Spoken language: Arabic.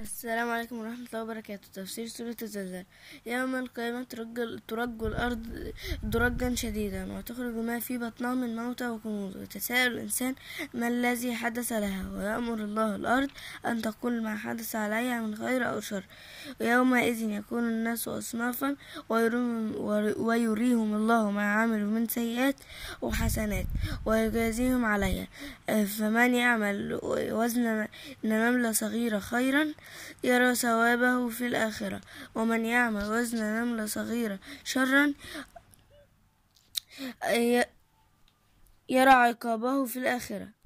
السلام عليكم ورحمة الله وبركاته. تفسير سورة الزلزال. يوم القيامة ترج الأرض درجا شديدا، وتخرج ما في بطنها من موتى وكنوز، ويتساءل الإنسان ما الذي حدث لها، ويأمر الله الأرض أن تقول ما حدث عليها من خير أو شر. ويومئذ يكون الناس أصنافا، ويريهم الله ما عملوا من سيئات وحسنات ويجازيهم عليها. فمن يعمل وزن نملة صغيرة خيرا يرى ثوابه في الآخرة، ومن يعمل وزن نملة صغيرة شرا يرى عقابه في الآخرة.